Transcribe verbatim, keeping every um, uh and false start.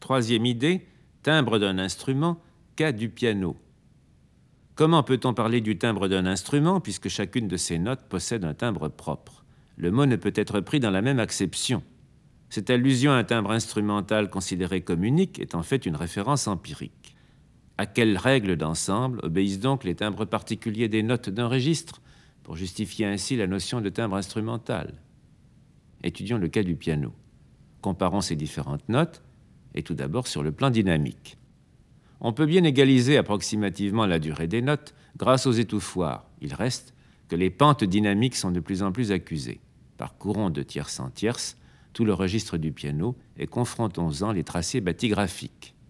Troisième idée, timbre d'un instrument, cas du piano. Comment peut-on parler du timbre d'un instrument puisque chacune de ces notes possède un timbre propre? Le mot ne peut être pris dans la même acception. Cette allusion à un timbre instrumental considéré comme unique est en fait une référence empirique. À quelles règles d'ensemble obéissent donc les timbres particuliers des notes d'un registre pour justifier ainsi la notion de timbre instrumental? Étudions le cas du piano. Comparons ces différentes notes, et tout d'abord sur le plan dynamique. On peut bien égaliser approximativement la durée des notes grâce aux étouffoirs. Il reste que les pentes dynamiques sont de plus en plus accusées. Parcourons de tierce en tierce tout le registre du piano et confrontons-en les tracés bathygraphiques.